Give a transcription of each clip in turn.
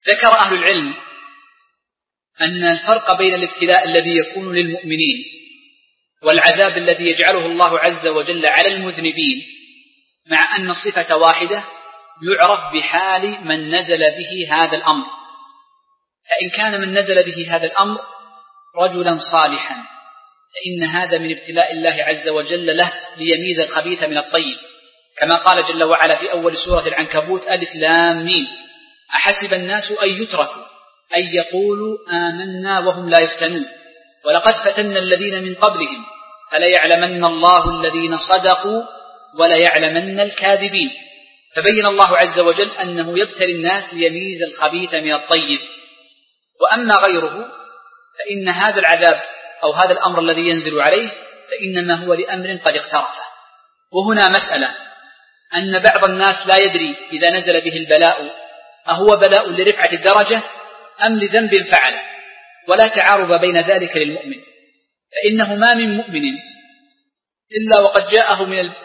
ذكر أهل العلم أن الفرق بين الابتلاء الذي يكون للمؤمنين والعذاب الذي يجعله الله عز وجل على المذنبين، مع أن الصفة واحدة، يعرف بحال من نزل به هذا الأمر. فإن كان من نزل به هذا الأمر رجلا صالحا فإن هذا من ابتلاء الله عز وجل له ليميز الخبيث من الطيب، كما قال جل وعلا في أول سورة العنكبوت: ألف لام ميم أحسب الناس أن يتركوا أن يقولوا آمنا وهم لا يفتنون ولقد فتنا الذين من قبلهم فليعلمن الله الذين صدقوا وليعلمن الكاذبين. فبين الله عز وجل أنه يبتلي الناس ليميز الخبيث من الطيب. وأما غيره فإن هذا العذاب أو هذا الأمر الذي ينزل عليه فإنما هو لأمر قد اقترفه. وهنا مسألة أن بعض الناس لا يدري إذا نزل به البلاء أهو بلاء لرفعة الدرجة أم لذنب فعله، ولا تعارض بين ذلك للمؤمن، فإنه ما من مؤمن إلا وقد جاءه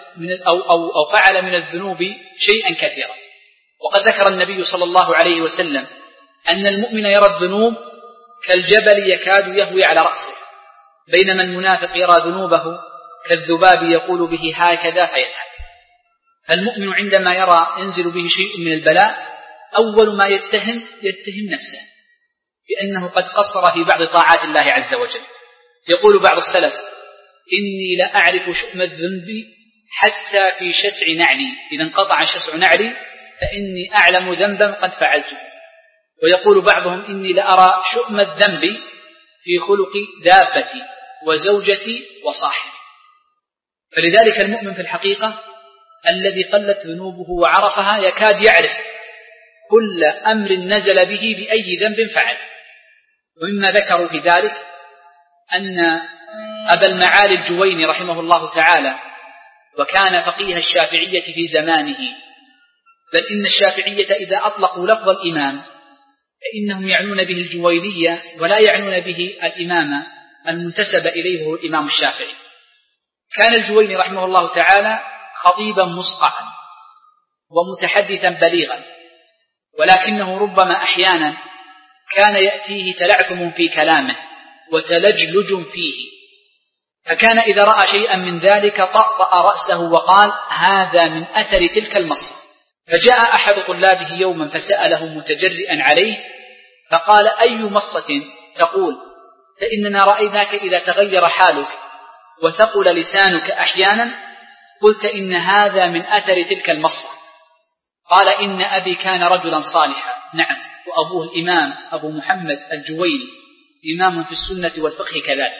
أو فعل من الذنوب شيئا كثيرا. وقد ذكر النبي صلى الله عليه وسلم أن المؤمن يرى الذنوب كالجبل يكاد يهوي على رأسه، بينما المنافق يرى ذنوبه كالذباب يقول به هكذا فيذهب. فالمؤمن عندما يرى ينزل به شيء من البلاء أول ما يتهم نفسه بأنه قد قصر في بعض طاعات الله عز وجل. يقول بعض السلف: إني لأعرف شؤم الذنب حتى في شسع نعلي، إذا انقطع شسع نعلي فإني أعلم ذنبا قد فعلته. ويقول بعضهم: إني لأرى شؤم الذنب في خلق دابتي وزوجتي وصاحبي. فلذلك المؤمن في الحقيقة الذي قلت ذنوبه وعرفها يكاد يعرف كل أمر نزل به بأي ذنب فعل. ومما ذكروا في ذلك أن أبا المعالي الجويني رحمه الله تعالى، وكان فقيه الشافعية في زمانه، بل إن الشافعية إذا أطلقوا لفظ الإمام فإنهم يعنون به الجوينية ولا يعنون به الإمام المنتسب إليه هو الإمام الشافعي. كان الجويني رحمه الله تعالى خطيبا مسقعا ومتحدثا بليغا، ولكنه ربما أحيانا كان يأتيه تلعثم في كلامه وتلجلج فيه، فكان إذا رأى شيئا من ذلك طأطأ رأسه وقال: هذا من أثر تلك المصة. فجاء أحد طلابه يوما فسأله متجرئا عليه فقال: أي مصة تقول؟ فإننا رأيناك إذا تغير حالك وثقل لسانك أحيانا قلت إن هذا من أثر تلك المصة. قال: إن أبي كان رجلا صالحا. نعم، وأبوه الإمام أبو محمد الجويني إمام في السنة والفقه كذلك.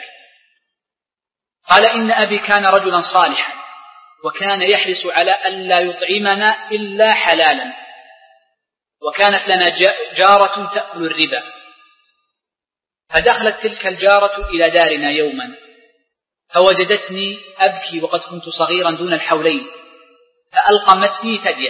قال: إن أبي كان رجلا صالحا وكان يحرص على ألا يطعمنا إلا حلالا، وكانت لنا جارة تأكل الربا، فدخلت تلك الجارة إلى دارنا يوما فوجدتني أبكي وقد كنت صغيرا دون الحولين، فألقمتني ثدية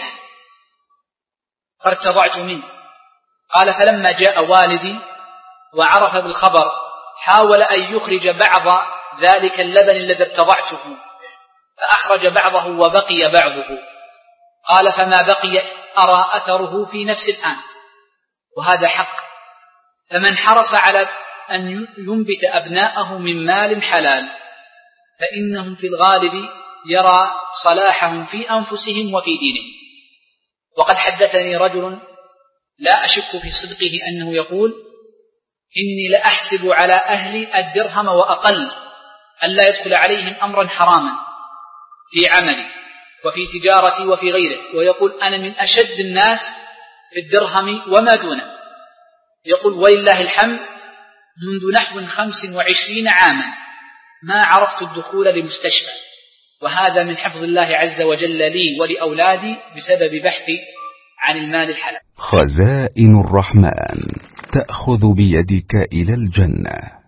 فارتضعت منه. قال: فلما جاء والدي وعرف بالخبر حاول أن يخرج بعض ذلك اللبن الذي ارتضعته، فأخرج بعضه وبقي بعضه. قال: فما بقي أرى أثره في نفس الآن، وهذا حق. فمن حرص على أن ينبت أبناءه من مال حلال فإنهم في الغالب يرى صلاحهم في أنفسهم وفي دينهم. وقد حدثني رجل لا أشك في صدقه أنه يقول: إني لأحسب على أهلي الدرهم وأقل ألا يدخل عليهم أمرا حراما في عملي وفي تجارتي وفي غيره. ويقول: أنا من أشد الناس في الدرهم وما دونه. يقول: ولله الحمد منذ نحو 25 عاما ما عرفت الدخول لمستشفى، وهذا من حفظ الله عز وجل لي ولأولادي بسبب بحثي عن المال الحلال. خزائن الرحمن تأخذ بيدك إلى الجنة.